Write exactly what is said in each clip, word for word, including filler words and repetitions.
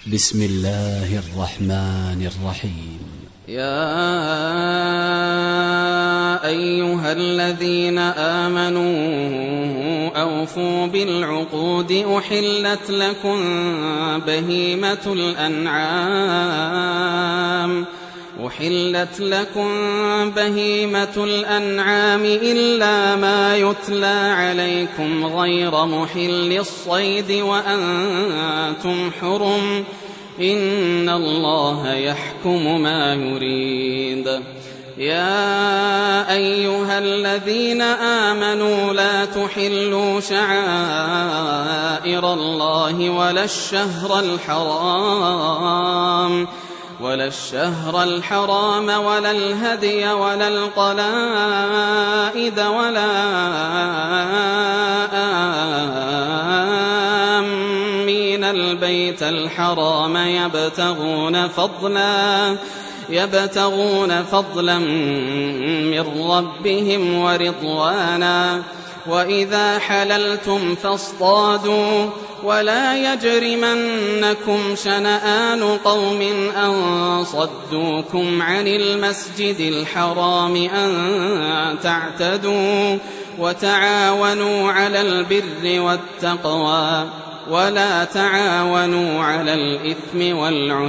بسم الله الرحمن الرحيم. يا أيها الذين آمنوا أوفوا بالعقود أحلت لكم بهيمة الأنعام أحلت لكم بهيمة الأنعام إلا ما يتلى عليكم غير محل الصيد وأنتم حرم إن الله يحكم ما يريد. يا أيها الذين آمنوا لا تحلوا شعائر الله ولا الشهر الحرام ولا الشهر الحرام ولا الهدي ولا القلائد ولا آمين البيت الحرام يبتغون فضلا يبتغون فضلا من ربهم ورضوانا وإذا حللتم فاصطادوا ولا يجرمنكم شنآن قوم أن صدوكم عن المسجد الحرام أن تعتدوا وتعاونوا على البر والتقوى ولا تعاونوا على الإثم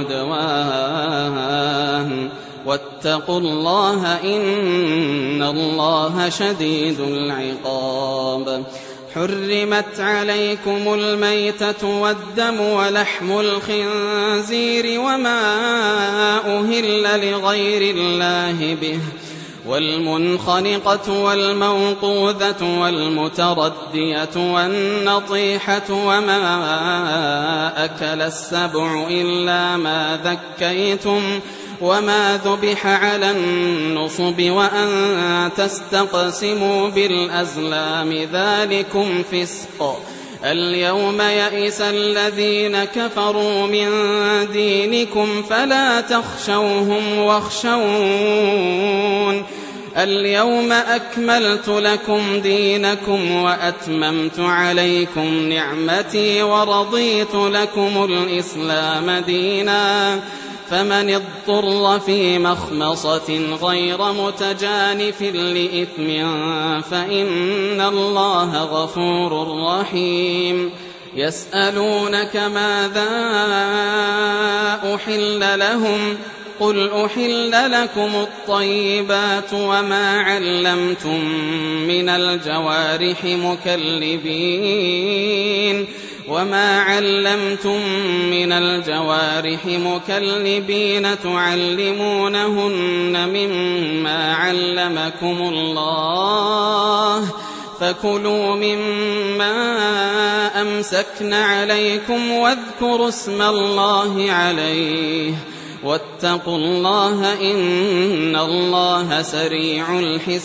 والعدوان واتقوا الله إن الله شديد العقاب. حرمت عليكم الميتة والدم ولحم الخنزير وما أهل لغير الله به والمنخنقة والموقوذة والمتردية والنطيحة وما أكل السبع إلا ما ذكيتم وما ذبح على النصب وأن تستقسموا بالأزلام ذلكم فسق. اليوم يئس الذين كفروا من دينكم فلا تخشوهم واخشون اليوم أكملت لكم دينكم وأتممت عليكم نعمتي ورضيت لكم الإسلام دينا فمن اضطر في مخمصة غير متجانف لإثم فإن الله غفور رحيم. يسألونك ماذا أحل لهم قل أحل لكم الطيبات وما علمتم من الجوارح مكلبين وما علمتم من الجوارح مكلبين تعلمونهن مما علمكم الله فكلوا مما أمسكن عليكم واذكروا اسم الله عليه واتقوا الله إن الله سريع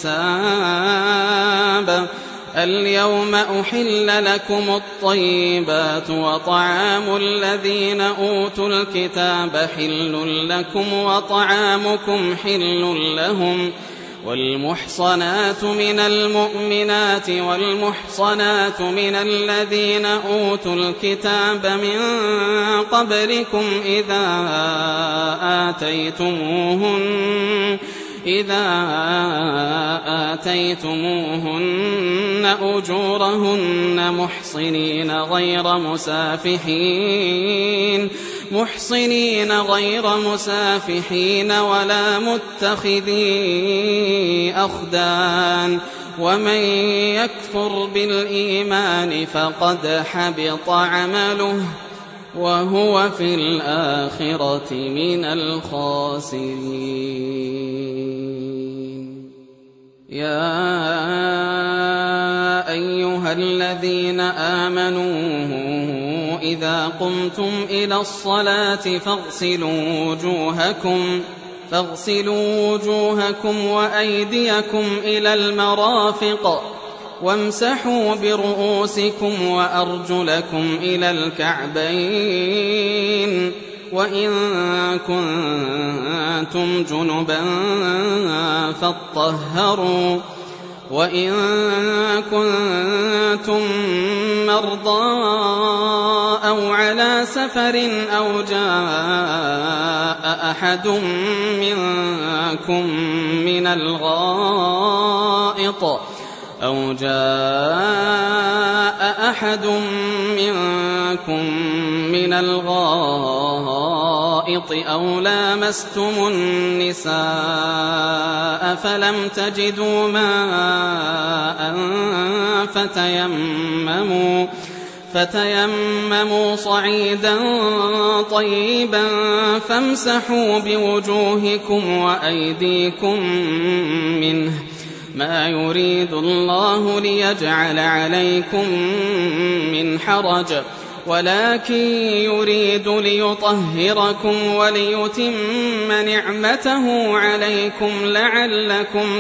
الحساب. اليوم أحل لكم الطيبات وطعام الذين أوتوا الكتاب حل لكم وطعامكم حل لهم والمحصنات من المؤمنات والمحصنات من الذين أوتوا الكتاب من قبلكم إذا آتيتموهن إذا آتيتموهن أجورهن محصنين غير مسافحين محصنين غير مسافحين ولا متخذي أخدان ومن يكفر بالإيمان فقد حبط عمله وهو في الآخرة من الخاسرين. يا أيها الذين آمنوا إذا قمتم إلى الصلاة فاغسلوا وجوهكم فاغسلوا وجوهكم وأيديكم إلى المرافق وامسحوا برؤوسكم وأرجلكم إلى الكعبين وإن كنتم جنبا فاطهروا وإن كنتم مرضى أو على سفر أو جاء أحد منكم من الغائط أو جاء أحد منكم من الغائط أو لامستم النساء فلم تجدوا ماء فتيمموا فتيمموا صعيدا طيبا فامسحوا بوجوهكم وأيديكم منه ما يريد الله ليجعل عليكم من حرج ولكن يريد ليطهركم وليتم نعمته عليكم لعلكم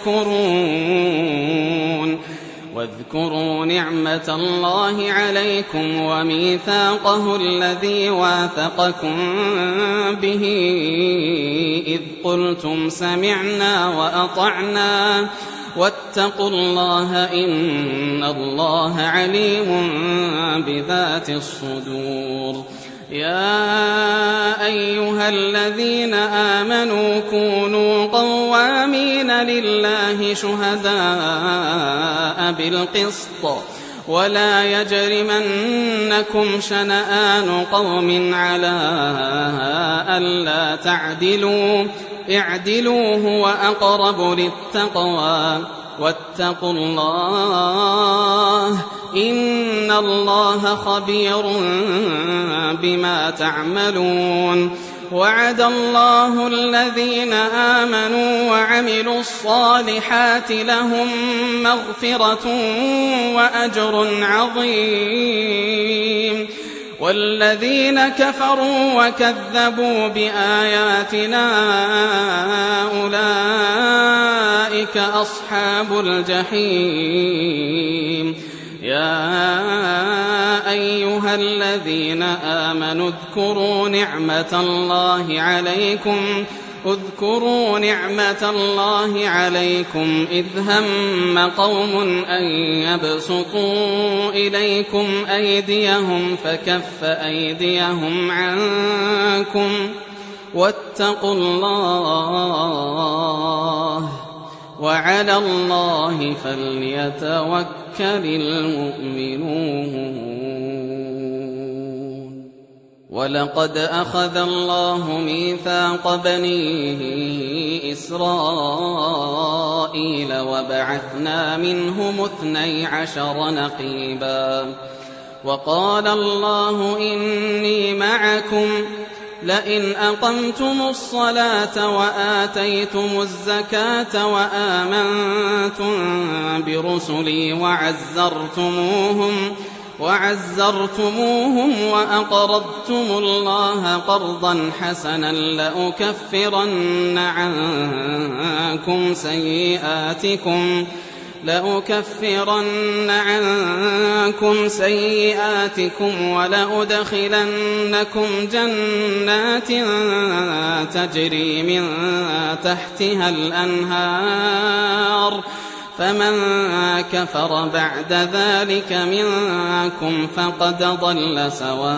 تشكرون واذكروا نعمة الله عليكم وميثاقه الذي واثقكم به إذ قلتم سمعنا وأطعنا واتقوا الله إن الله عليم بذات الصدور. يا أيها الذين آمنوا كونوا قوامين لله شهداء بالقسط ولا يجرمنكم شنآن قوم على ألا تعدلوا اعدلوا هو أقرب للتقوى واتقوا الله إن الله خبير بما تعملون. وعد الله الذين آمنوا وعملوا الصالحات لهم مغفرة وأجر عظيم والذين كفروا وكذبوا بآياتنا أولئك أصحاب الجحيم. يا أيها الذين آمنوا اذكروا نعمة الله عليكم اذكروا نعمة الله عليكم إذ هم قوم أن يبسطوا إليكم أيديهم فكف أيديهم عنكم واتقوا الله وعلى الله فليتوكل المؤمنون. ولقد أخذ الله ميثاق بني إسرائيل وبعثنا منهم اثني عشر نقيبا وقال الله إني معكم لئن أقمتم الصلاة وآتيتم الزكاة وآمنتم برسلي وعزرتموهم وعزرتموهم وأقرضتم الله قرضا حسنا لأكفرن عنكم سيئاتكم لأكفرن عنكم سيئاتكم ولأدخلنكم جنات تجري من تحتها الأنهار فمن كفر بعد ذلك منكم فقد ضل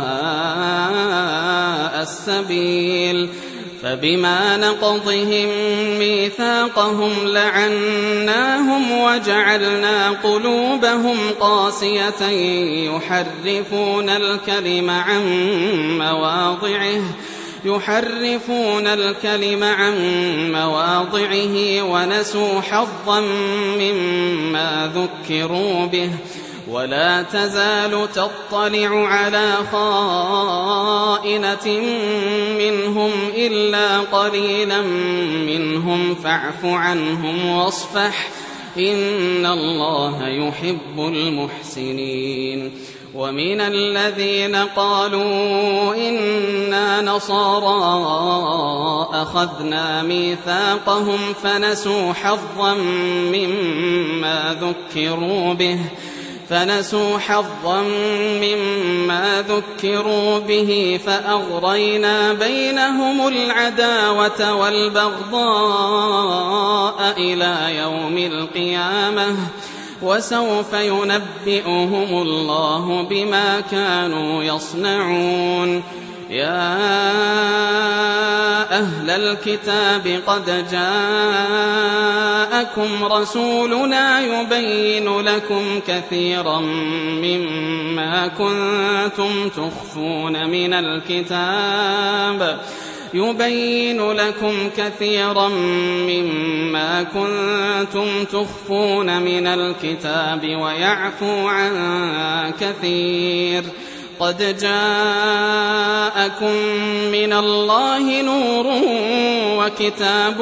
سواء السبيل. فبما نقضهم ميثاقهم لعناهم وجعلنا قلوبهم قاسية يحرفون الكلم عن مواضعه يحرفون الكلم عن مواضعه ونسوا حظا مما ذكروا به ولا تزال تطلع على خائنة منهم إلا قليلا منهم فاعف عنهم واصفح إن الله يحب المحسنين. ومن الذين قالوا إنا نصارى أخذنا ميثاقهم فنسوا حظا مما ذكروا به فنسوا حظا مما ذكروا به فأغرينا بينهم العداوة والبغضاء إلى يوم القيامة وسوف ينبئهم الله بما كانوا يصنعون. يا أهل الكتاب قد جاءكم رسولنا يبين لكم كثيرا مما كنتم تخفون من الكتاب يبين لكم كثيرا مما كنتم تخفون من الكتاب ويعفو عن كثير. قد جاءكم من الله نور وكتاب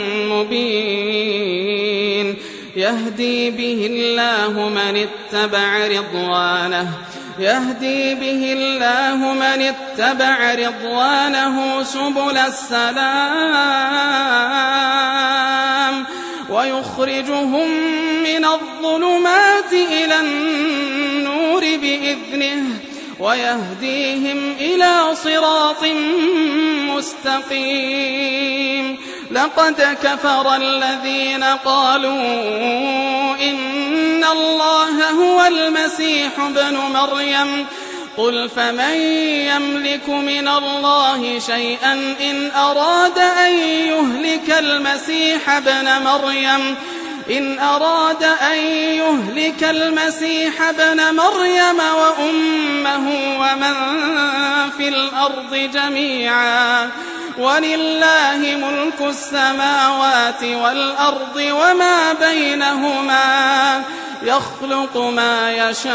مبين يهدي به الله من اتبع رضوانه يهدي به الله من اتبع رضوانه سبل السلام ويخرجهم من الظلمات إلى النور بإذنه ويهديهم إلى صراط مستقيم. لقد كفر الذين قالوا إن الله هو المسيح ابن مريم قل فمن يملك من الله شيئا إن أراد أن يهلك المسيح ابن مريم إن أراد أن يهلك المسيح ابن مريم وأمه ومن في الأرض جميعا ولله ملك السماوات والأرض وما بينهما يخلق ما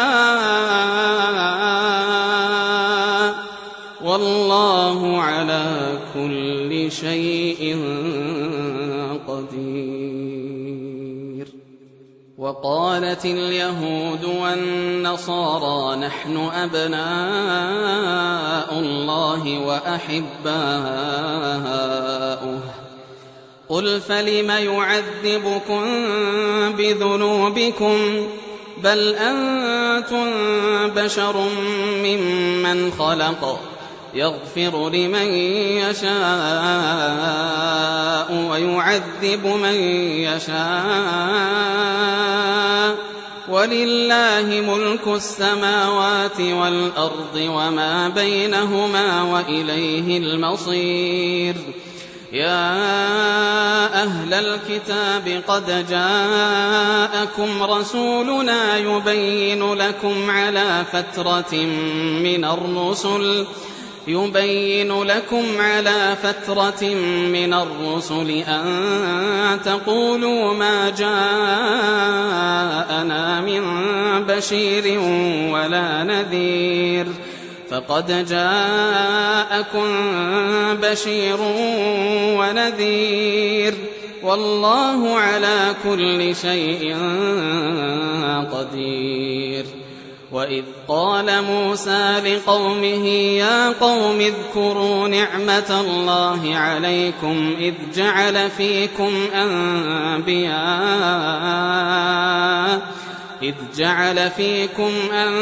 يشاء والله على كل شيء قدير. وقالت اليهود والنصارى نحن أبناء الله وأحباؤه قل فلم يعذبكم بذنوبكم بل أنتم بشر ممن خلق يغفر لمن يشاء ويعذب من يشاء ولله ملك السماوات والأرض وما بينهما وإليه المصير. يا أهل الكتاب قد جاءكم رسولنا يبين لكم على فترة من الرسل يبين لكم على فترة من الرسل أن تقولوا ما جاءنا من بشير ولا نذير فقد جاءكم بشير ونذير والله على كل شيء قدير. وإذ قال موسى لقومه يا قوم اذكروا نعمة الله عليكم إذ جعل فيكم أنبياء إذ جعل فيكم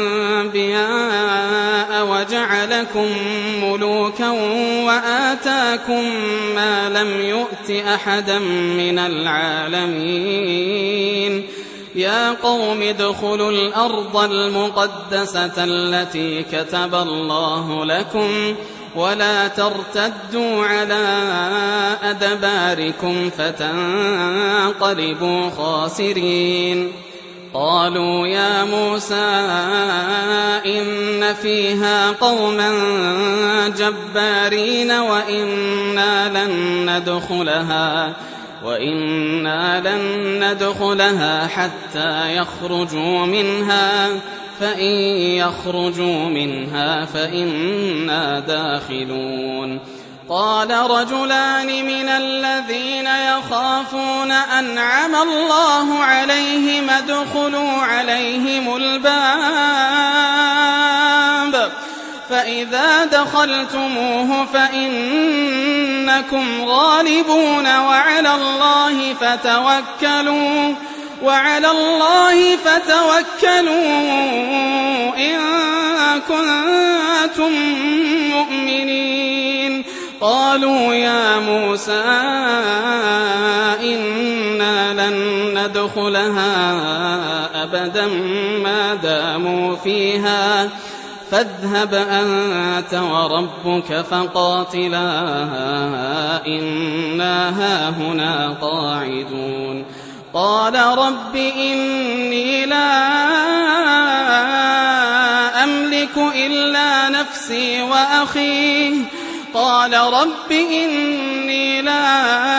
أنبياء وجعلكم ملوكا وآتاكم ما لم يؤت أحدا من العالمين. يا قوم ادخلوا الأرض المقدسة التي كتب الله لكم ولا ترتدوا على أدباركم فتنقلبوا خاسرين. قالوا يا موسى إن فيها قوما جبارين وإنا لن ندخلها وإنا لن ندخلها حتى يخرجوا منها فإن يخرجوا منها فإنا داخلون. قال رجلان من الذين يخافون أنعم الله عليهم ادخلوا عليهم الباب فإذا دخلتموه فإنكم غالبون وعلى الله فتوكلوا وعلى الله فتوكلوا إن كنتم مؤمنين. قالوا يا موسى إنا لن ندخلها أبدا ما داموا فيها فاذهب أنت وربك فقاتلا إنا هاهنا قاعدون. قال رب إني لا أملك إلا نفسي وأخي قال رب إني لا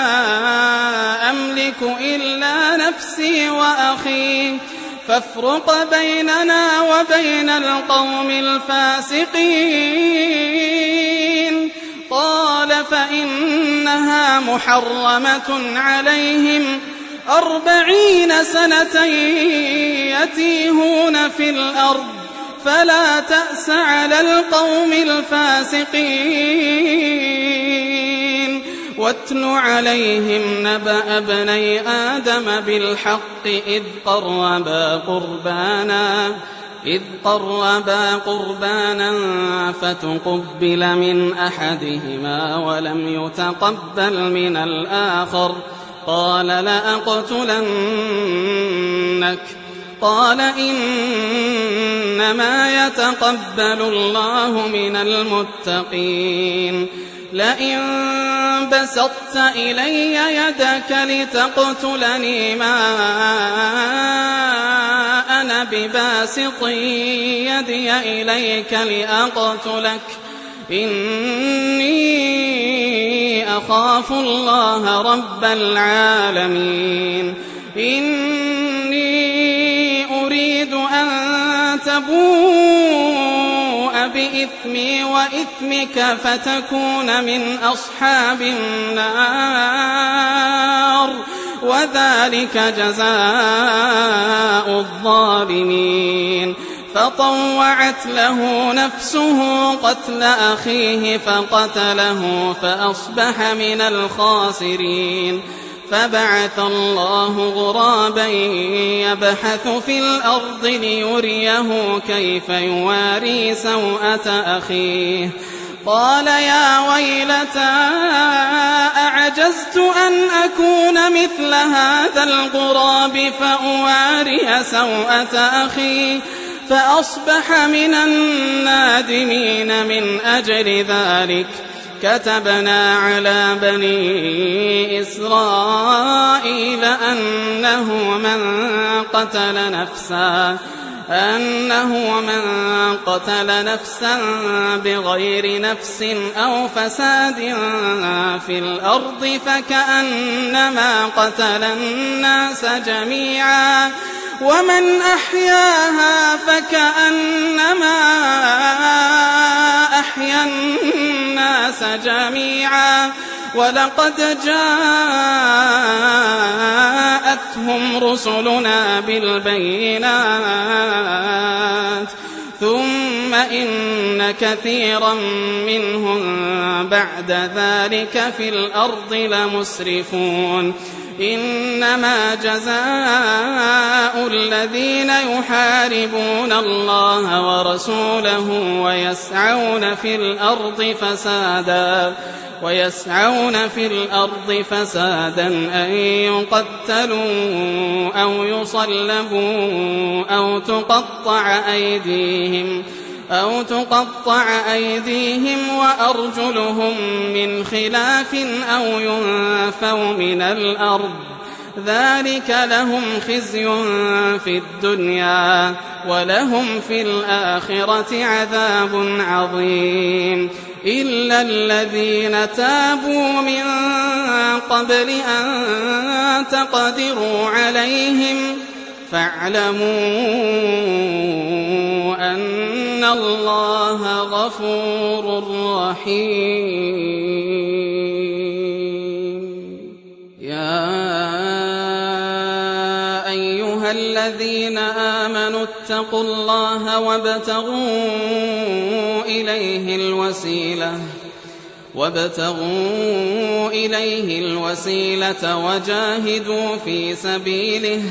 أملك إلا نفسي وأخي فافرق بيننا وبين القوم الفاسقين. قال فإنها محرمة عليهم أربعين سنة يتيهون في الأرض فلا تأس على القوم الفاسقين. واتل عليهم نبأ ابني آدم بالحق إذ قربا قربانا إذ قربا قربانا فتقبل من أحدهما ولم يتقبل من الآخر قال لأقتلنك قال إنما يتقبل الله من المتقين. لئن بسطت إلي يدك لتقتلني ما أنا بباسط يدي إليك لأقتلك إني أخاف الله رب العالمين. إني أريد أن تبوء بإثمي وإثمك فتكون من أصحاب النار وذلك جزاء الظالمين. فطوعت له نفسه قتل أخيه فقتله فأصبح من الخاسرين. فبعث الله غرابا يبحث في الأرض ليريه كيف يواري سوءة أخيه قال يا ويلتى أعجزت أن أكون مثل هذا الغراب فأواري سوءة أخي فأصبح من النادمين. من أجل ذلك كتبنا على بني إسرائيل أنه من قتل نفسا أنه من قتل نفسا بغير نفس أو فساد في الأرض فكأنما قتل الناس جميعا ومن أحياها فكأنما أحيا الناس جميعا ولقد جاءتهم رسلنا بالبينات ثم إن كثيرا منهم بعد ذلك في الأرض لمسرفون. إنما جزاء الذين يحاربون الله ورسوله ويسعون في الأرض فسادا ويسعون في الأرض فسادا أن يقتلوا أو يصلبوا أو تقطع أيديهم أو تقطع أيديهم وأرجلهم من خلاف أو ينفوا من الأرض ذلك لهم خزي في الدنيا ولهم في الآخرة عذاب عظيم. إلا الذين تابوا من قبل أن تقدروا عليهم فاعلموا أن الله غفور رحيم. يا أيها الذين آمنوا اتقوا الله وابتغوا إليه الوسيلة وابتغوا إليه الوسيلة وجاهدوا في سبيله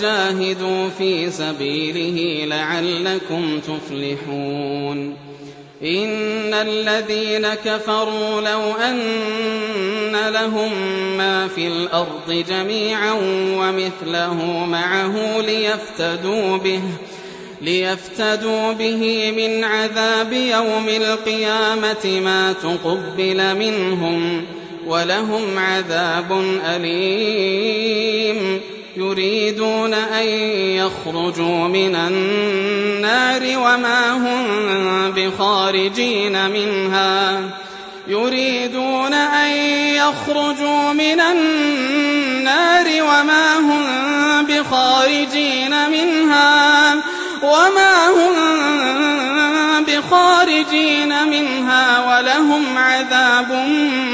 وجاهدوا في سبيله لعلكم تفلحون. إن الذين كفروا لو أن لهم ما في الأرض جميعا ومثله معه ليفتدوا به ليفتدوا به من عذاب يوم القيامة ما تقبل منهم ولهم عذاب أليم يريدون أن يخرجوا من النار وما هم بخارجين منها يريدون أن يخرجوا من النار وما هم بخارجين منها وما هم بخارجين منها ولهم عذاب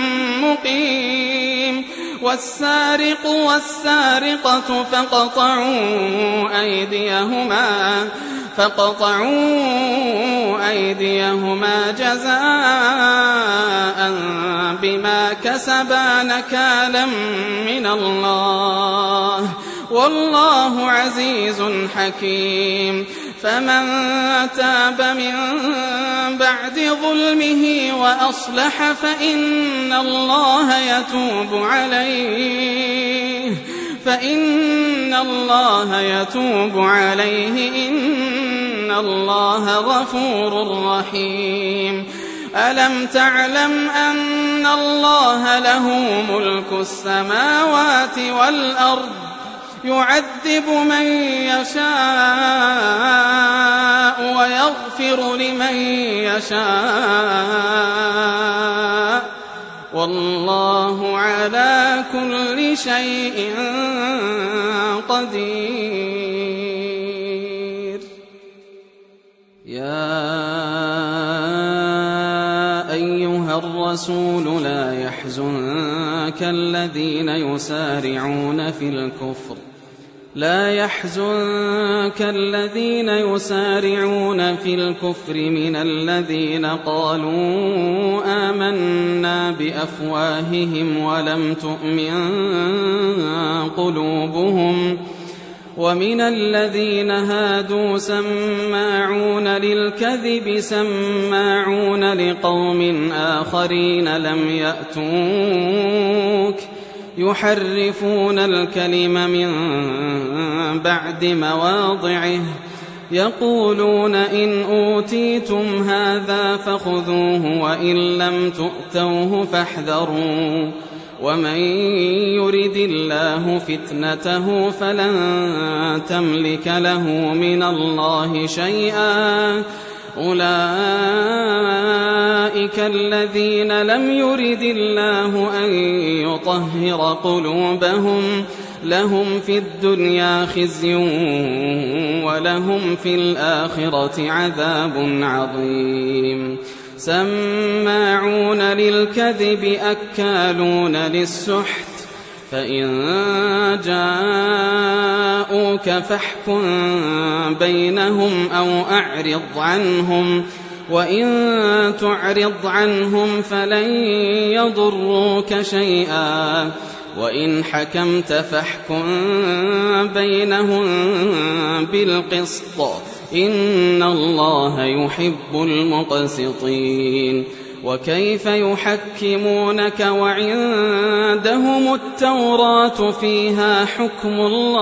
مقيم والسارق والسارقة فقطعوا أيديهما فقطعوا أيديهما جزاء بما كسبا نكالا من الله والله عزيز حكيم فمن تاب من بعد ظلمه وأصلح فإن الله يتوب عليه فإن الله يتوب عليه إن الله غفور رحيم ألم تعلم أن الله له ملك السماوات والأرض يعذب من يشاء ويغفر لمن يشاء والله على كل شيء قدير يا أيها الرسول لا يحزنك الذين يسارعون في الكفر لا يحزنك الذين يسارعون في الكفر من الذين قالوا آمنا بأفواههم ولم تؤمن قلوبهم ومن الذين هادوا سماعون للكذب سماعون لقوم آخرين لم يأتوك يحرفون الكلم من بعد مواضعه يقولون إن أوتيتم هذا فخذوه وإن لم تؤتوه فاحذروا ومن يرد الله فتنته فلن تملك له من الله شيئا أولئك الذين لم يرد الله أن يطهر قلوبهم لهم في الدنيا خزي ولهم في الآخرة عذاب عظيم سماعون للكذب أكالون للسحت فإن جاءوك فاحكم بينهم أو أعرض عنهم وإن تعرض عنهم فلن يضروك شيئا وإن حكمت فاحكم بينهم بالقسط إن الله يحب المقسطين وكيف يحكمونك وعندهم التوراة فيها حكم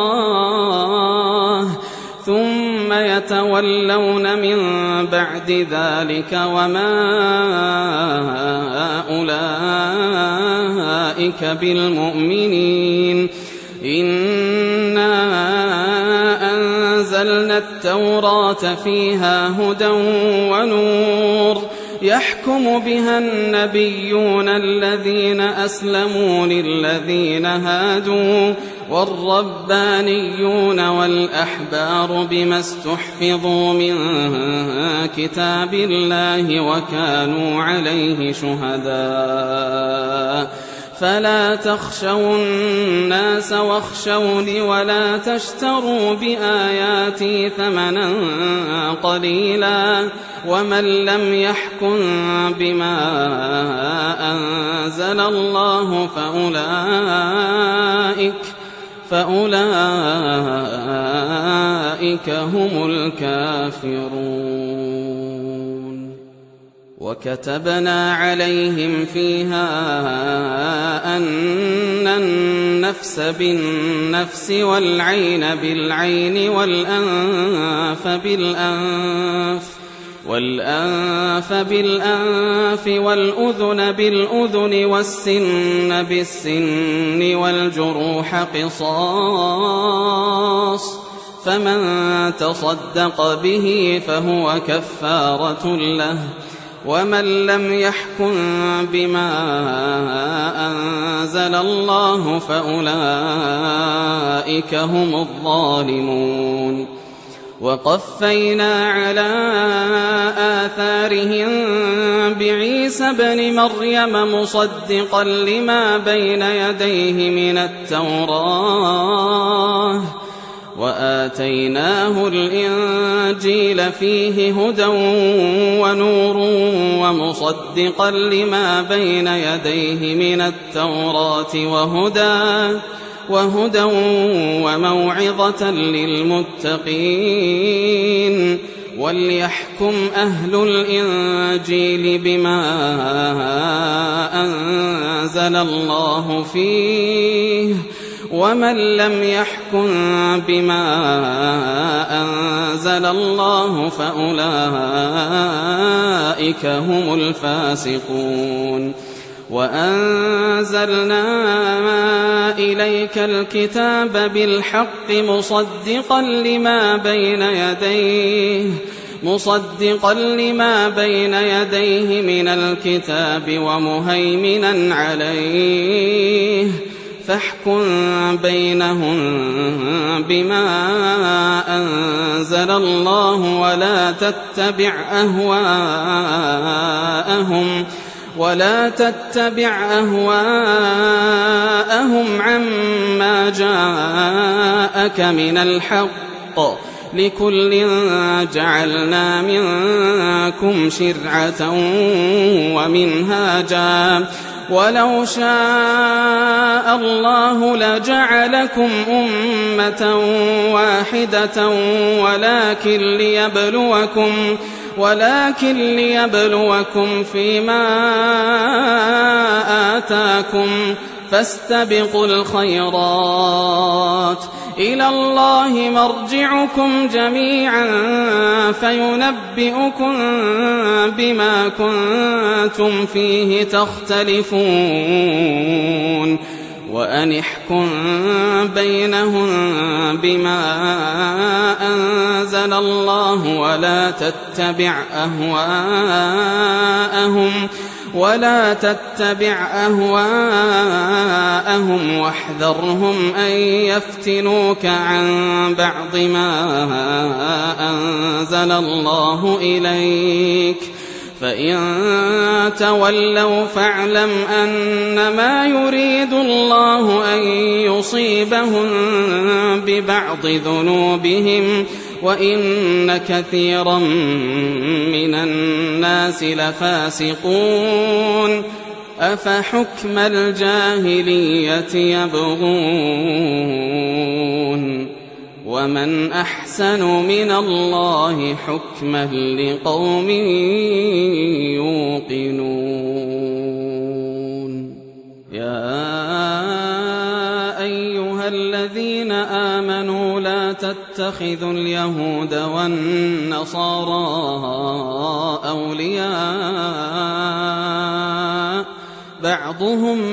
الله ثم يتولون من بعد ذلك وما أولئك بالمؤمنين إنا أنزلنا التوراة فيها هدى ونور يحكم بها النبيون الذين أسلموا للذين هادوا والربانيون والأحبار بما استحفظوا من كتاب الله وكانوا عليه شهداء فلا تخشوا الناس واخشوني ولا تشتروا بآياتي ثمنا قليلا ومن لم يحكم بما أنزل الله فأولئك فأولئك هم الكافرون. وكتبنا عليهم فيها أن النفس بالنفس والعين بالعين والأنف بالأنف والأنف بالأنف والأذن بالأذن والسن بالسن والجروح قصاص، فمن تصدق به فهو كفارة له، ومن لم يحكم بما أنزل الله فأولئك هم الظالمون. وقفينا على آثارهم بعيسى ابن مريم مصدقا لما بين يديه من التوراة، وآتيناه الإنجيل فيه هدى ونور ومصدقا لما بين يديه من التوراة وهدى وهدى وموعظة للمتقين. وليحكم أهل الإنجيل بما أنزل الله فيه، ومن لم يحكم بما أنزل الله فأولئك هم الفاسقون. وأنزلنا إليك الكتاب بالحق مصدقا لما بين يديه مصدقا لما بين يديه من الكتاب ومهيمنا عليه، فاحكم بينهم بما أنزل الله ولا تتبع أهواءهم ولا تتبع أهواءهم عما جاءك من الحق، لكل جعلنا منكم شرعة ومنهاجا، ولو شاء الله لجعلكم أمة واحدة ولكن ليبلوكم ولكن ليبلوكم فيما آتاكم، فاستبقوا الخيرات، إلى الله مرجعكم جميعا فينبئكم بما كنتم فيه تختلفون. وأن احكم بينهم بما أنزل الله ولا تتبع أهواءهم ولا تتبع أهواءهم واحذرهم أن يفتنوك عن بعض ما أنزل الله إليك، فإن تولوا فاعلم أنما يريد الله أن يصيبهم ببعض ذنوبهم، وإن كثيرا من الناس لفاسقون. أفحكم الجاهلية يبغون ومن أحسن من الله حكما لقوم يوقنون. يا أيها الذين آمنوا لا تتخذوا اليهود والنصارى أولياء بعضهم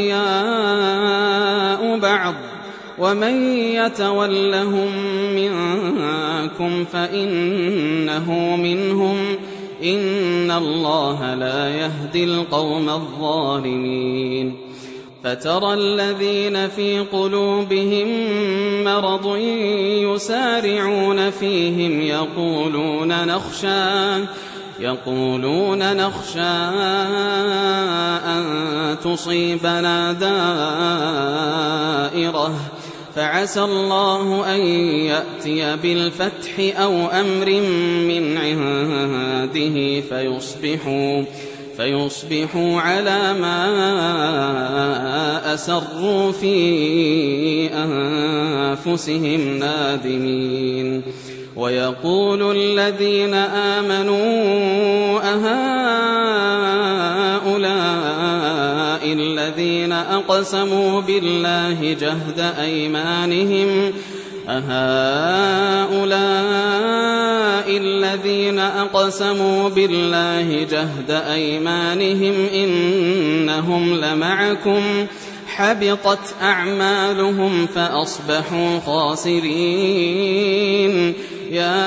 أولياء بعض، ومن يتولهم منكم فإنه منهم، إن الله لا يهدي القوم الظالمين. فترى الذين في قلوبهم مرض يسارعون فيهم يقولون نخشى يقولون نخشى أن تصيبنا دائرة، فعسى الله أن يأتي بالفتح أو أمر من عنده فيصبحوا فيصبحوا على ما أسروا في أنفسهم نادمين. ويقول الذين آمنوا أهؤلاء الذين أقسموا بالله جهد أيمانهم أهؤلاء الذين أقسموا بالله جهد أيمانهم إنهم لمعكم حبطت أعمالهم فأصبحوا خاسرين يا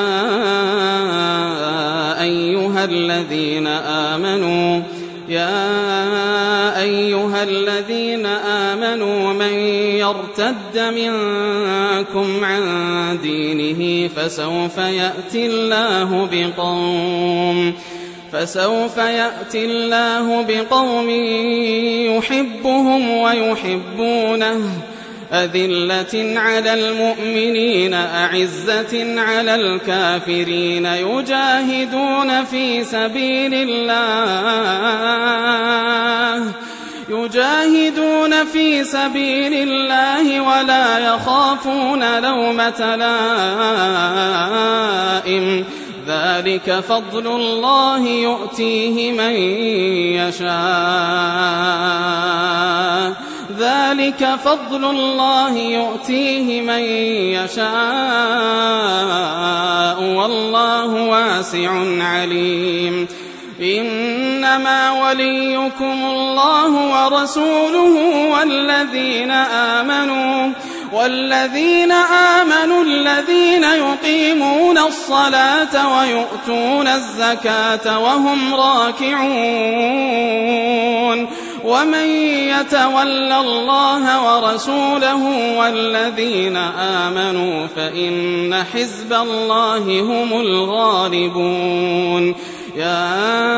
أيها الذين آمنوا يا أيها الذين آمنوا من يرتد منكم عن دينه فسوف يأتي الله بقوم فسوف يأتي الله بقوم يحبهم ويحبونه أذلة على المؤمنين أعزة على الكافرين يجاهدون في سبيل الله يجاهدون في سبيل الله ولا يخافون لومة لائم ذلك فضل الله يؤتيه من يشاء ذلك فضل الله يؤتيه من يشاء والله واسع عليم إنما وليكم الله ورسوله والذين آمنوا والذين آمنوا الذين يقيمون الصلاة ويؤتون الزكاة وهم راكعون ومن يتول الله ورسوله والذين آمنوا فإن حزب الله هم الغالبون يا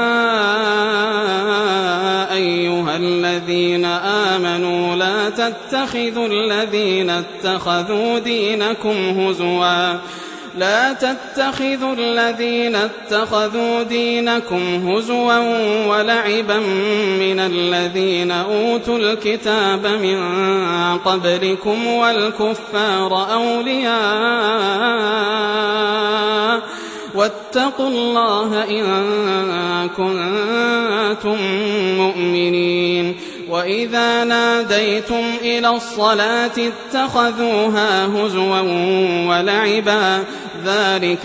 أيها الذين آمنوا لا تتخذوا الذين اتخذوا دينكم هزوا لا تتخذوا الذين اتخذوا دينكم هزوا ولعبا من الذين أوتوا الكتاب من قبلكم والكفار أولياء واتقوا الله إن كنتم مؤمنين وإذا ناديتم إلى الصلاة اتخذوها هزوا ولعبا ذلك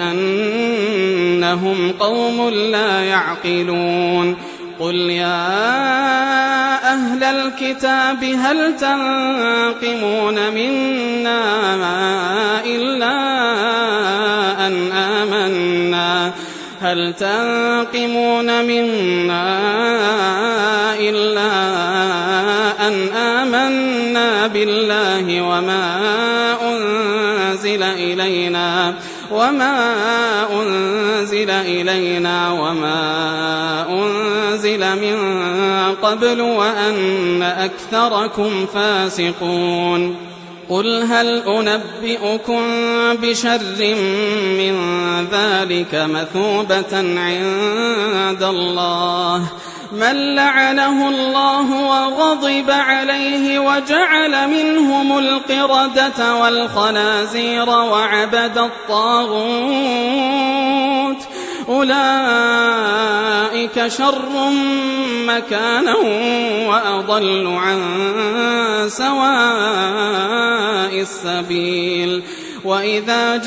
بأنهم قوم لا يعقلون قل يا أهل الكتاب هل تنقمون منا إلا أن آمنا هل تنقمون منا إلا أن آمنا بالله وما أنزل إلينا وما أنزل إلينا وما أنزل من قبل وأن أكثركم فاسقون قل هل أنبئكم بشر من ذلك مثوبة عند الله من لعنه الله وغضب عليه وجعل منهم القردة والخنازير وعبد الطاغوت أولئك شر مكانا وأضل عن سواء السبيل وإذا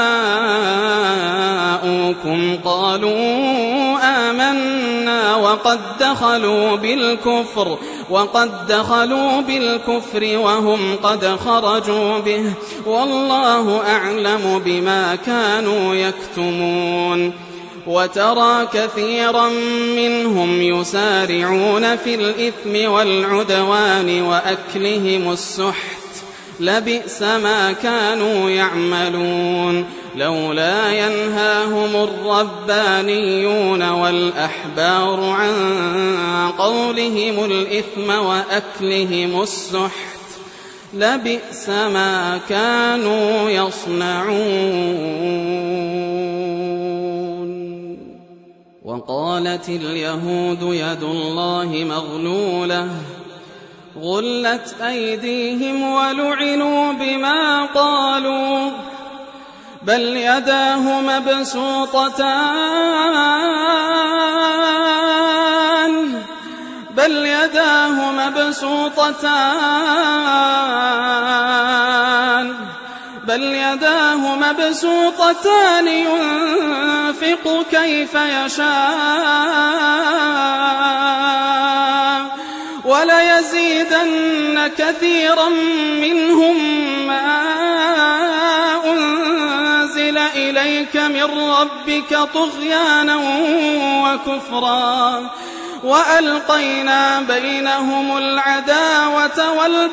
جاءوكم قالوا آمنا وقد دخلوا بالكفر وقد دخلوا بالكفر وهم قد خرجوا به والله أعلم بما كانوا يكتمون وترى كثيرا منهم يسارعون في الإثم والعدوان وأكلهم السحت لبئس ما كانوا يعملون لولا ينهاهم الربانيون والأحبار عن قولهم الإثم وأكلهم السحت لبئس ما كانوا يصنعون وقالت اليهود يد الله مغلولة غلت أيديهم ولعنوا بما قالوا بل يداه مبسوطتان بل يداه مبسوطتان بل يداه مبسوطتان ينفق كيف يشاء وليزيدن كثيرا منهم ما أنزل إليك من ربك طغيانا وكفرا وألقينا بينهم العداوة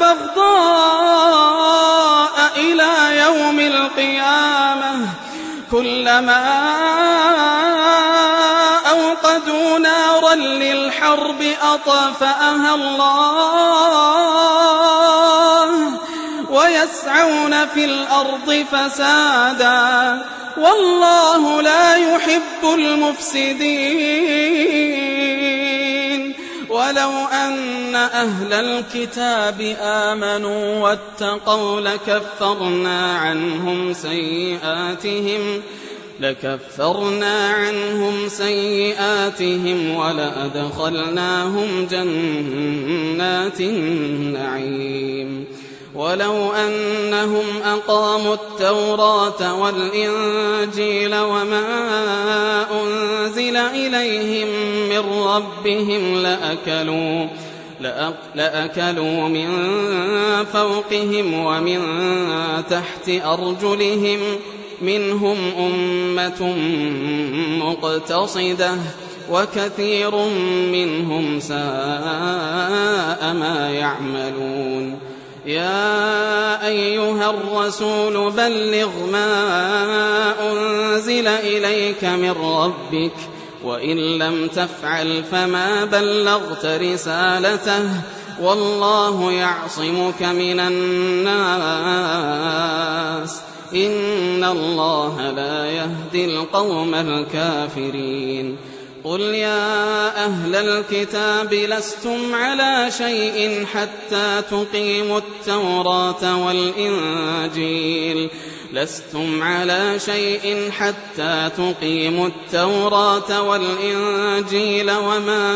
والبغضاء إلى يوم القيامة كلما أوقدوا نارا للحرب أطفأها الله ويسعون في الأرض فسادا والله لا يحب المفسدين. ولو أن أهل الكتاب آمنوا واتقوا لكفرنا عنهم سيئاتهم لكفرنا عنهم سيئاتهم ولأدخلناهم جنات النعيم. ولو أنهم أقاموا التوراة والإنجيل وما أنزل إليهم من ربهم لأكلوا لأكلوا من فوقهم ومن تحت أرجلهم منهم أمة مقتصدة وكثير منهم ساء ما يعملون. يا أيها الرسول بلغ ما أنزل إليك من ربك وإن لم تفعل فما بلغت رسالته والله يعصمك من الناس إن الله لا يهدي القوم الكافرين. قل يا أهل الكتاب لستم على شيء حتى تقيموا التوراة والإنجيل لستم على شيء حتى تقيموا التوراة والإنجيل وما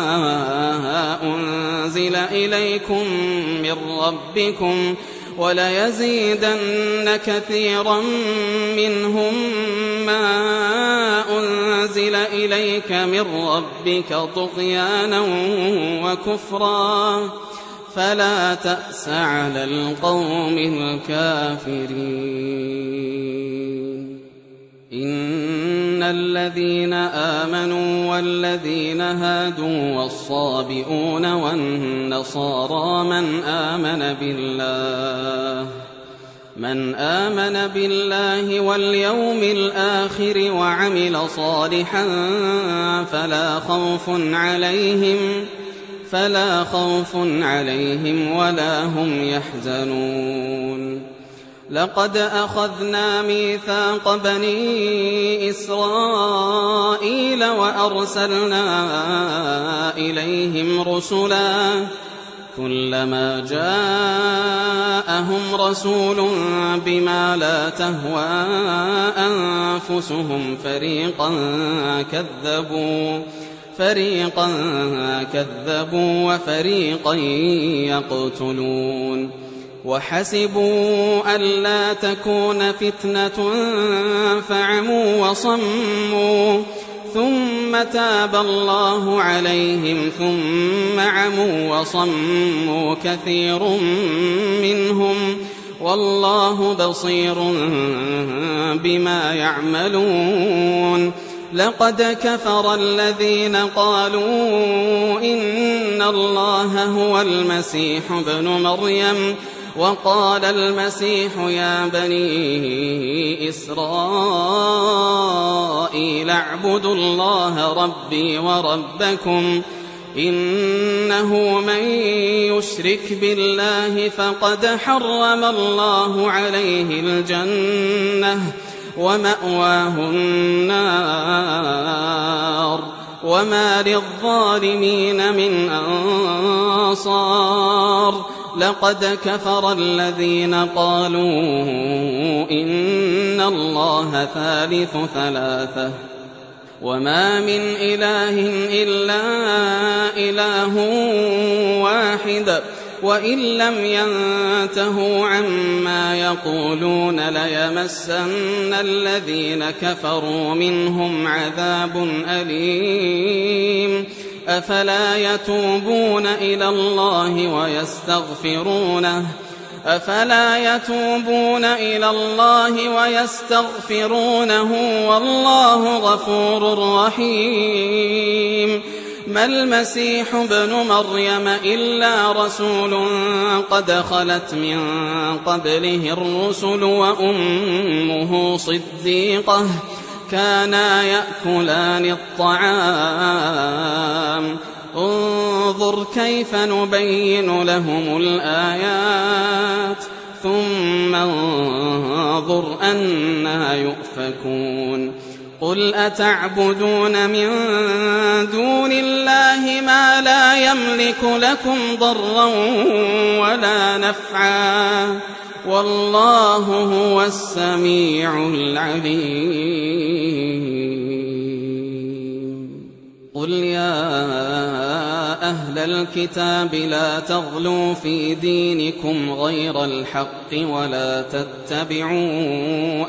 أنزل إليكم من ربكم وليزيدن كثيرا منهم ما أنزل إليك من ربك طغيانا وكفرا فلا تأس على القوم الكافرين. إن الذين آمنوا والذين هادوا والصابئون والنصارى من آمن بالله من آمن بالله واليوم الآخر وعمل صالحا فلا خوف عليهم فلا خوف عليهم ولا هم يحزنون. لقد أخذنا ميثاق بني إسرائيل وأرسلنا إليهم رسلا كلما جاءهم رسول بما لا تهوى أنفسهم فريقا كذبوا فريقا كذبوا وفريقا يقتلون. وحسبوا ألا تكون فتنة فعموا وصموا ثم تاب الله عليهم ثم عموا وصموا كثير منهم والله بصير بما يعملون. لقد كفر الذين قالوا إن الله هو المسيح ابن مريم وقال المسيح يا بني إسرائيل اعبدوا الله ربي وربكم إنه من يشرك بالله فقد حرم الله عليه الجنة ومأواه النار وما للظالمين من أنصار. لقد كفر الذين قالوا إن الله ثالث ثلاثة وما من إله إلا إله واحد وإن لم ينتهوا عما يقولون ليمسن الذين كفروا منهم عذاب أليم أفلا يتوبون إلى الله ويستغفرونه أفلا يتوبون إلى الله ويستغفرونه والله غفور رحيم ما المسيح ابن مريم إلا رسول قد خلت من قبله الرسل وأمه صديقة كانا يأكلان الطعام انظر كيف نبين لهم الآيات ثم انظر أنى يؤفكون قل أتعبدون من دون الله ما لا يملك لكم ضرا ولا نفعا والله هو السميع العليم قل يا أهل الكتاب لا تغلوا في دينكم غير الحق ولا تتبعوا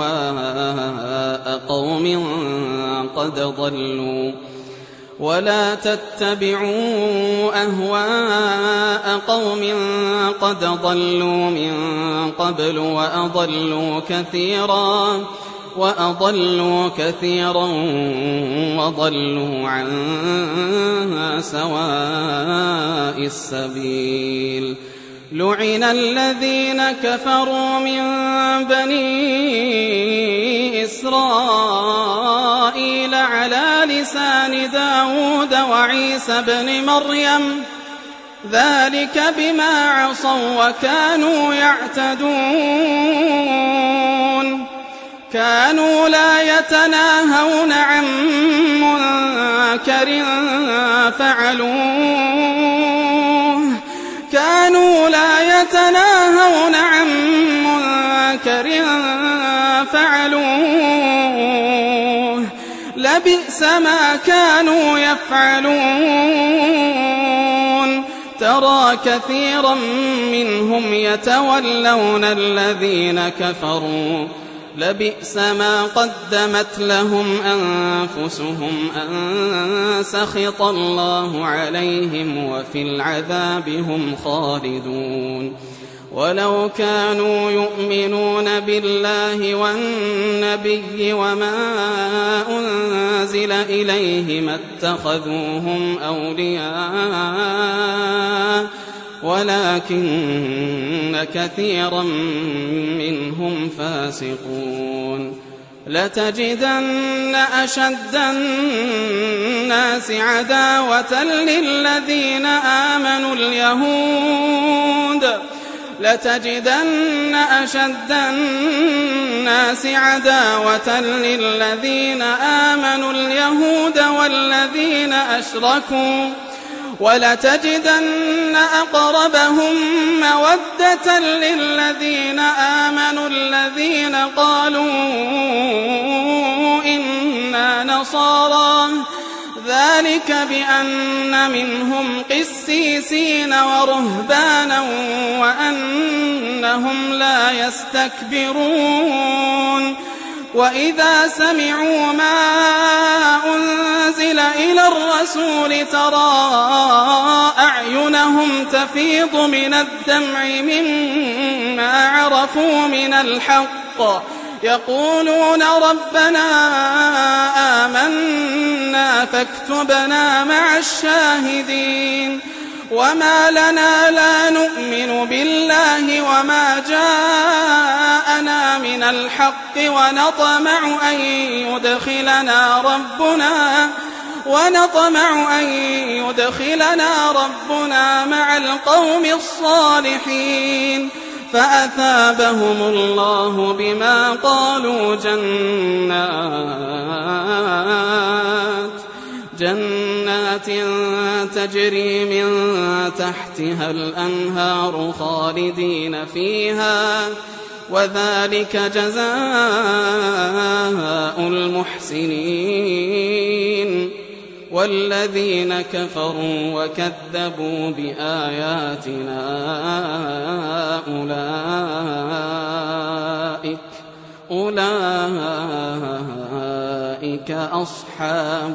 أهواء قوم قد ضلوا ولا تتبعوا أهواء قوم قد ضلوا من قبل وأضلوا كثيرا وأضلوا كثيرا وضلوا عن سواء السبيل لعن الذين كفروا من بني إسرائيل على لسان داود وعيسى بن مريم ذلك بما عصوا وكانوا يعتدون كانوا لا يتناهون عن منكر فعلوه كانوا لا يتناهون عن منكر فعلوه لبئس ما كانوا يفعلون ترى كثيرا منهم يتولون الذين كفروا لبئس ما قدمت لهم أنفسهم أن سخط الله عليهم وفي العذاب هم خالدون ولو كانوا يؤمنون بالله والنبي وما أنزل إليه ما اتخذوهم أولياء ولكن كثيرا منهم فاسقون لتجدن أشد الناس عداوة للذين آمنوا اليهود لتجدن أشد الناس عداوة للذين آمنوا اليهود والذين أشركوا ولتجدن أقربهم مودة للذين آمنوا الذين قالوا إنا نصارى ذلك بأن منهم قسيسين ورهبانا وأنهم لا يستكبرون وإذا سمعوا ما أنزل إلى الرسول ترى أعينهم تفيض من الدمع مما عرفوا من الحق يقولون ربنا آمنا فاكتبنا مع الشاهدين وما لنا لا نؤمن بالله وما جاءنا من الحق ونطمع أن يدخلنا ربنا ونطمع أن يدخلنا ربنا مع القوم الصالحين فأثابهم الله بما قالوا جنات جنات تجري من تحتها الأنهار خالدين فيها وذلك جزاء المحسنين والذين كفروا وكذبوا بآياتنا أولئك أولئك أصحاب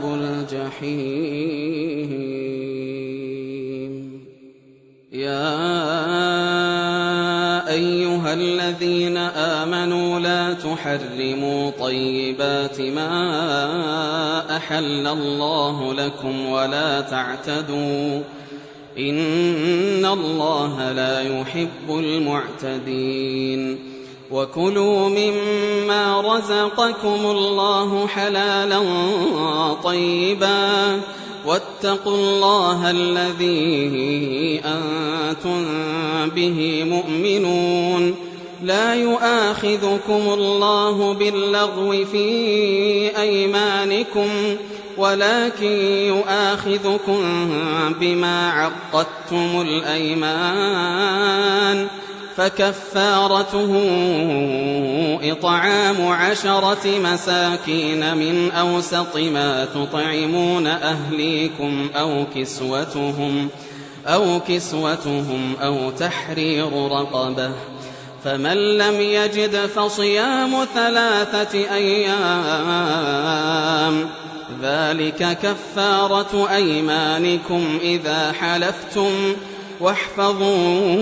الجحيم. يا أيها الذين آمنوا لا تحرموا طيبات ما أحل الله لكم ولا تعتدوا إن الله لا يحب المعتدين. وكلوا مما رزقكم الله حلالا طيبا واتقوا الله الذي أنتم به مؤمنون. لا يؤاخذكم الله باللغو في أيمانكم ولكن يؤاخذكم بما عقدتم الأيمان فكفارته إطعام عشرة مساكين من أوسط ما تطعمون أهليكم أو كسوتهم أو كسوتهم أو تحرير رقبة فمن لم يجد فصيام ثلاثة أيام ذلك كفارة أيمانكم إذا حلفتم واحفظوا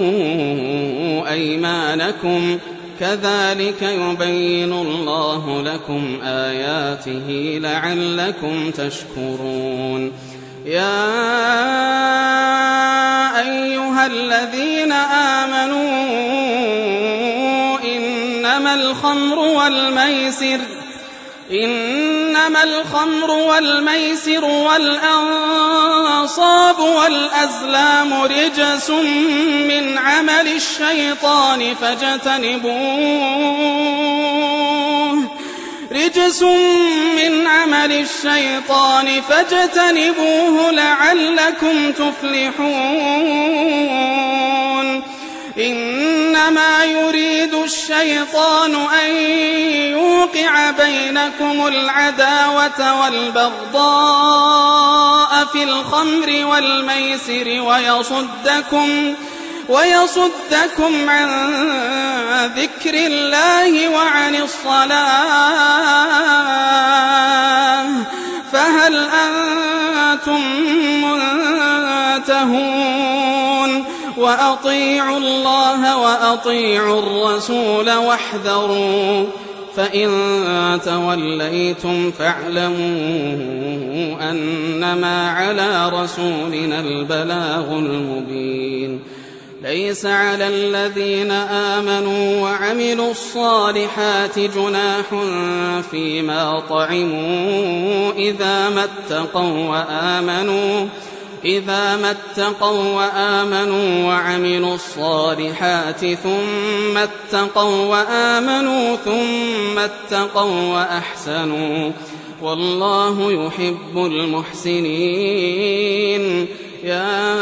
أيمانكم كذلك يبين الله لكم آياته لعلكم تشكرون. يا أيها الذين آمنوا إنما الخمر والميسر إنما الخمر والميسر والأنصاب والأزلام رجس من عمل الشيطان فاجتنبوه رجس من عمل الشيطان فاجتنبوه لعلكم تفلحون. إنما يريد الشيطان أن يوقع بينكم العداوة والبغضاء في الخمر والميسر ويصدكم ويصدكم عن ذكر الله وعن الصلاة فهل أنتم منتهون؟ وأطيعوا الله وأطيعوا الرسول واحذروا فإن توليتم فاعلموا أنما على رسولنا البلاغ المبين. ليس على الذين آمنوا وعملوا الصالحات جناح فيما طعموا إذا ما اتقوا وآمنوا إذا ما اتقوا وآمنوا وعملوا الصالحات ثم اتقوا وآمنوا ثم اتقوا وأحسنوا والله يحب المحسنين. يا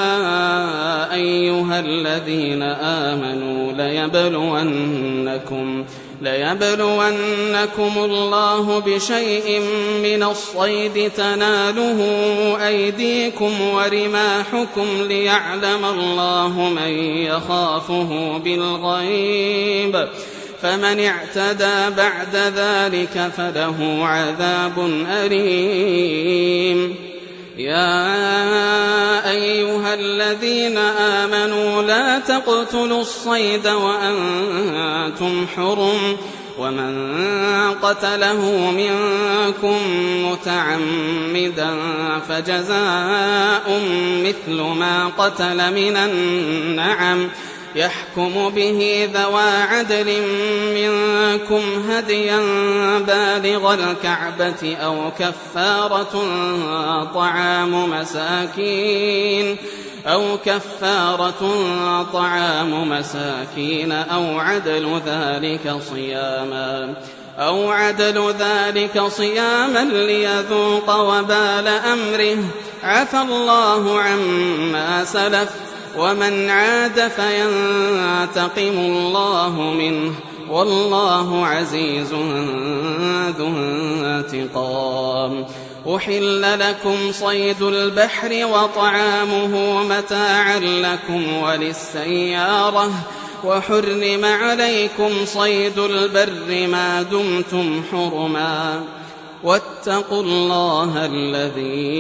أيها الذين آمنوا ليبلونكم ليبلونكم الله بشيء من الصيد تناله أيديكم ورماحكم ليعلم الله من يخافه بالغيب فمن اعتدى بعد ذلك فله عذاب أليم. يا أيها الذين آمنوا لا تقتلوا الصيد وأنتم حرم ومن قتله منكم متعمدا فجزاء مثل ما قتل من النعم يحكم به ذوى عدل منكم هديا بالغ الكعبة أو كفارة طعام مساكين أو كفارة طعام مساكين أو عدل ذلك صياما أو عدل ذلك صياما ليذوق وبال أمره عفى الله عما سلف ومن عاد فينتقم الله منه والله عزيز ذو انتقام. أحل لكم صيد البحر وطعامه متاعا لكم وللسيارة وحرم عليكم صيد البر ما دمتم حرما واتقوا الله الذي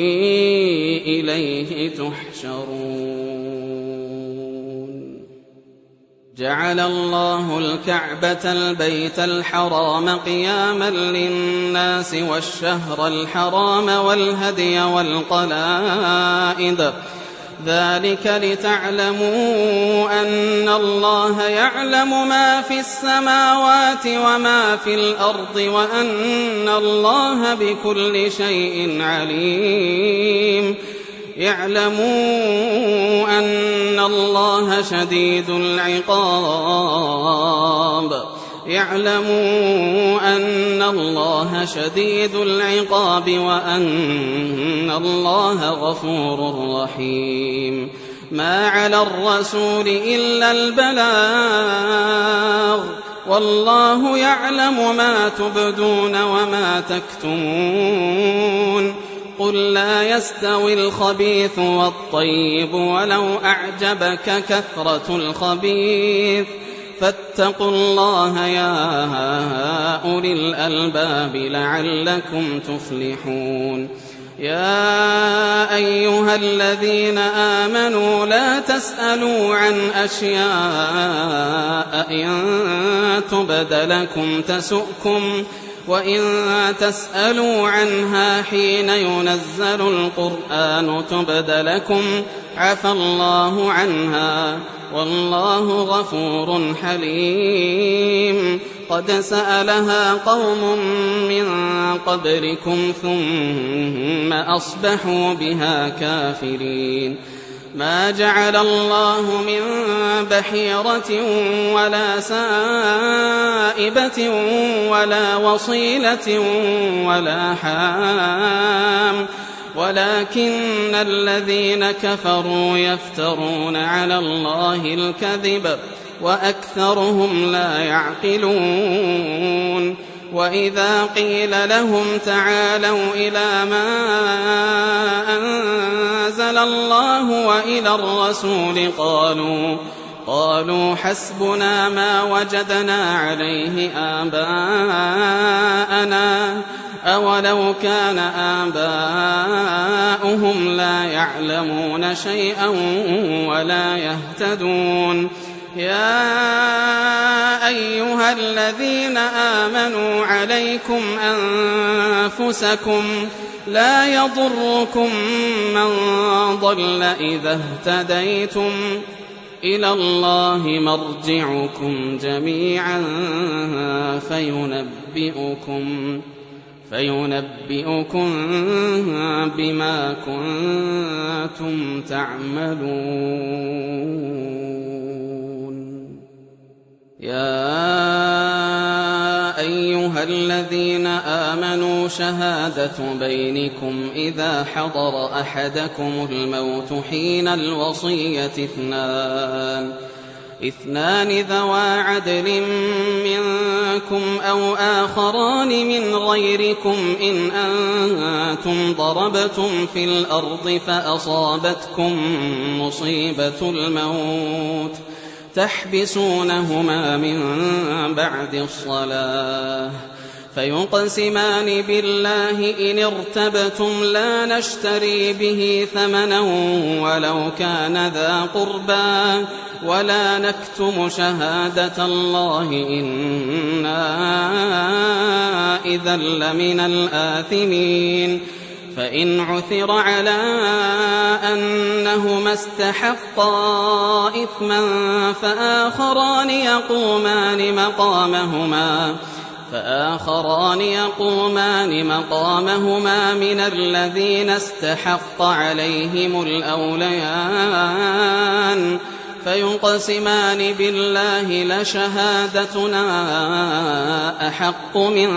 إليه تحشرون. جعل الله الكعبة البيت الحرام قياما للناس والشهر الحرام والهدي والقلائد ذلك لتعلموا أن الله يعلم ما في السماوات وما في الأرض وأن الله بكل شيء عليم. يعلموا أن الله شديد العقاب يعلموا أن الله شديد العقاب وأن الله غفور رحيم. ما على الرسول إلا البلاغ والله يعلم ما تبدون وما تكتمون. قل لا يستوي الخبيث والطيب ولو أعجبك كثرة الخبيث فاتقوا الله يا أولي الألباب لعلكم تفلحون. يا أيها الذين آمنوا لا تسألوا عن أشياء إن تبد لكم تسؤكم وإن تسألوا عنها حين ينزل القرآن تبد لكم عفى الله عنها والله غفور حليم. قد سألها قوم من قبلكم ثم أصبحوا بها كافرين. ما جعل الله من بحيرة ولا سائبة ولا وصيلة ولا حام ولكن الذين كفروا يفترون على الله الكذب وأكثرهم لا يعقلون. وإذا قيل لهم تعالوا إلى ما أنزل الله وإلى الرسول قالوا قالوا حسبنا ما وجدنا عليه آباءنا أولو كان آباؤهم لا يعلمون شيئا ولا يهتدون. يا أيها الذين آمنوا عليكم أنفسكم لا يضركم من ضل إذا اهتديتم إلى الله مرجعكم جميعا فينبئكم فينبئكم بما كنتم تعملون. يا أيها الذين آمنوا شهادة بينكم إذا حضر أحدكم الموت حين الوصية اثنان اثنان ذوى عدل منكم أو آخران من غيركم إن أنتم ضربتم في الأرض فأصابتكم مصيبة الموت تحبسونهما من بعد الصلاة فيقسمان بالله إن ارتبتم لا نشتري به ثمنا ولو كان ذا قربى ولا نكتم شهادة الله إنا إذا لمن الآثمين. فإن عثر على أنهما استحقا إثما فآخران يقومان مقامهما فآخران يقومان مقامهما من الذين استحق عليهم الأوليان فيقسمان بالله لشهادتنا أحق من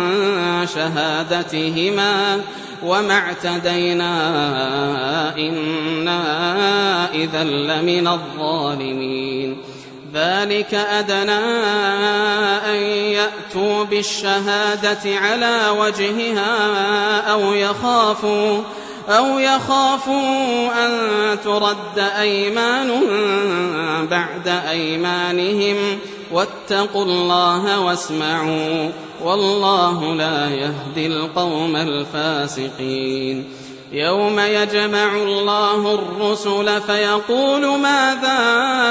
شهادتهما وما اعتدينا إنا إذا لمن الظالمين. ذلك أدنى أن يأتوا بالشهادة على وجهها أو يخافوا أو يخافوا أن ترد أيمان بعد أيمانهم واتقوا الله واسمعوا والله لا يهدي القوم الفاسقين. يوم يجمع الله الرسل فيقول ماذا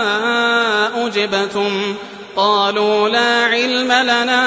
أجبتم قالوا لا علم لنا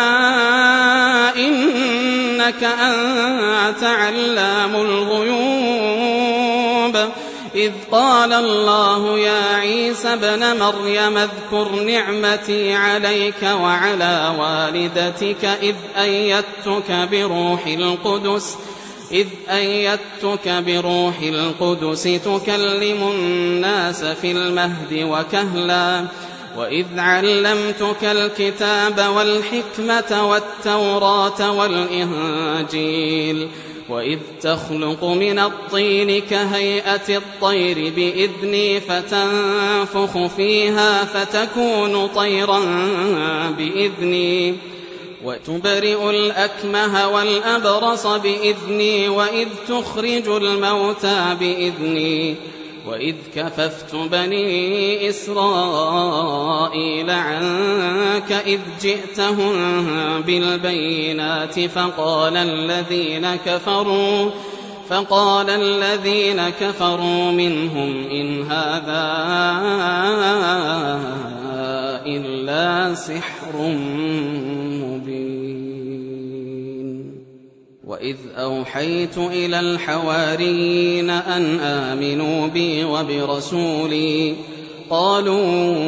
إنك أنت علام الغيوب. إذ قال الله يا عيسى ابن مريم اذكر نعمتي عليك وعلى والدتك إذ أيدتك بروح القدس إذ أيدتك بروح القدس تكلم الناس في المهد وكهلا وإذ علمتك الكتاب والحكمة والتوراة والإنجيل وإذ تخلق من الطين كهيئة الطير بإذني فتنفخ فيها فتكون طيرا بإذني وتبرئ الأكمه والأبرص بإذني وإذ تخرج الموتى بإذني وإذ كففت بني إسرائيل عنك إذ جئتهم بالبينات فقال الذين كفروا فقال الذين كفروا منهم إن هذا إلا سحر مبين. وإذ أوحيت إلى الحواريين أن آمنوا بي وبرسولي قالوا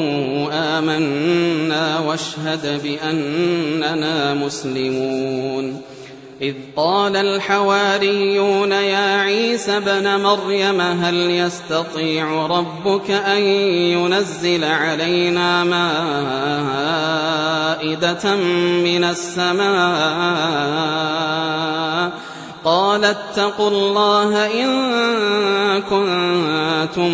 آمنا واشهد بأننا مسلمون. إذ قال الحواريون يا عيسى ابن مريم هل يستطيع ربك أن ينزل علينا مائدة من السماء قال اتقوا الله إن كنتم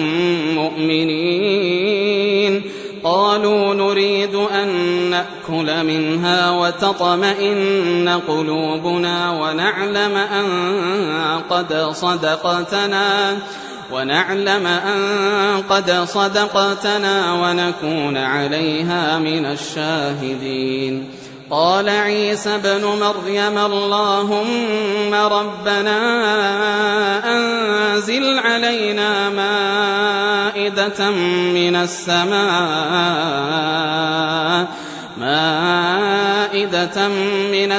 مؤمنين. قالوا نريد أن نأكل منها وتطمئن قلوبنا ونعلم أن قد صدقتنا ونعلم أن قد صدقتنا ونكون عليها من الشاهدين. قال عيسى ابن مريم اللهم ربنا أنزل علينا مائدة من السماء مائدة من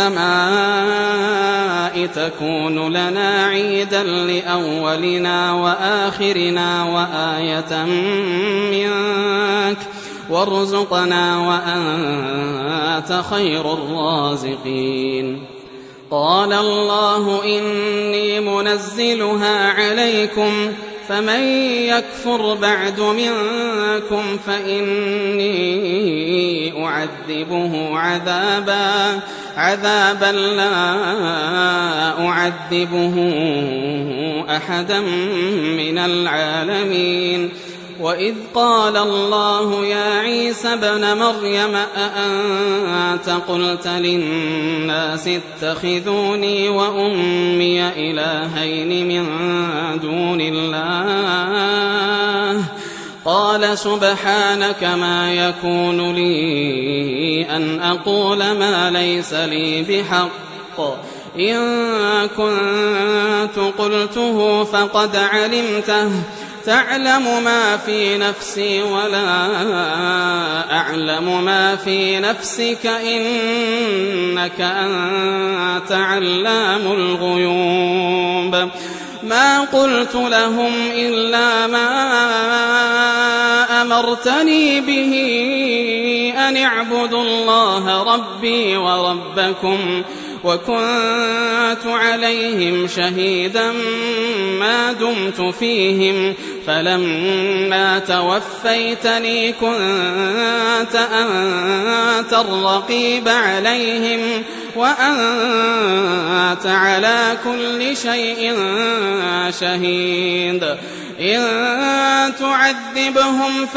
السماء تكون لنا عيدا لأولنا وآخرنا وآية منك وارزقنا وأنت خير الرازقين. قال الله إني منزلها عليكم فمن يكفر بعد منكم فإني أعذبه عذابا عذابا لا أعذبه أحدا من العالمين. وإذ قال الله يا عيسى ابن مريم أأنت قلت للناس اتخذوني وأمي إلهين من دون الله قال سبحانك ما يكون لي أن أقول ما ليس لي بحق إن كنت قلته فقد علمته تعلم ما في نفسي ولا أعلم ما في نفسك إنك أنت علام الغيوب. ما قلت لهم إلا ما أمرتني به أن اعبدوا الله ربي وربكم وكنت عليهم شهيدا ما دمت فيهم فلما توفيتني كنت أنت الرقيب عليهم وأنت على كل شيء شهيد. إن تعذبهم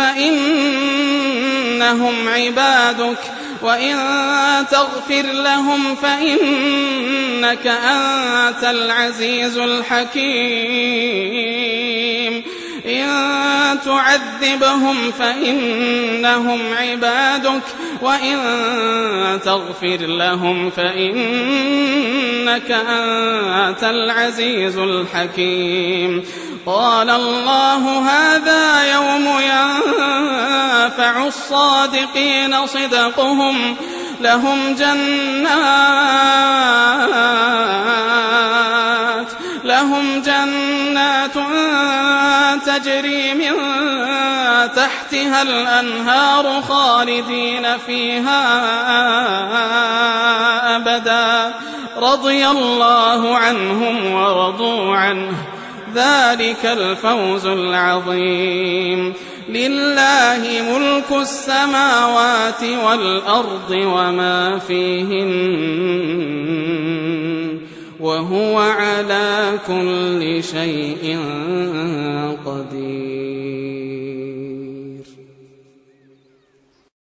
فإنهم عبادك وإن تغفر لهم فإنك أنت العزيز الحكيم إن تعذبهم فإنهم عبادك وإن تغفر لهم فإنك أنت العزيز الحكيم قال الله هذا يوم ينفع الصادقين صدقهم لهم جنات لهم جنات تجري من تحتها الأنهار خالدين فيها أبدا رضي الله عنهم ورضوا عنه ذلك الفوز العظيم لله ملك السماوات والأرض وما فيهن وهو على كل شيء قدير.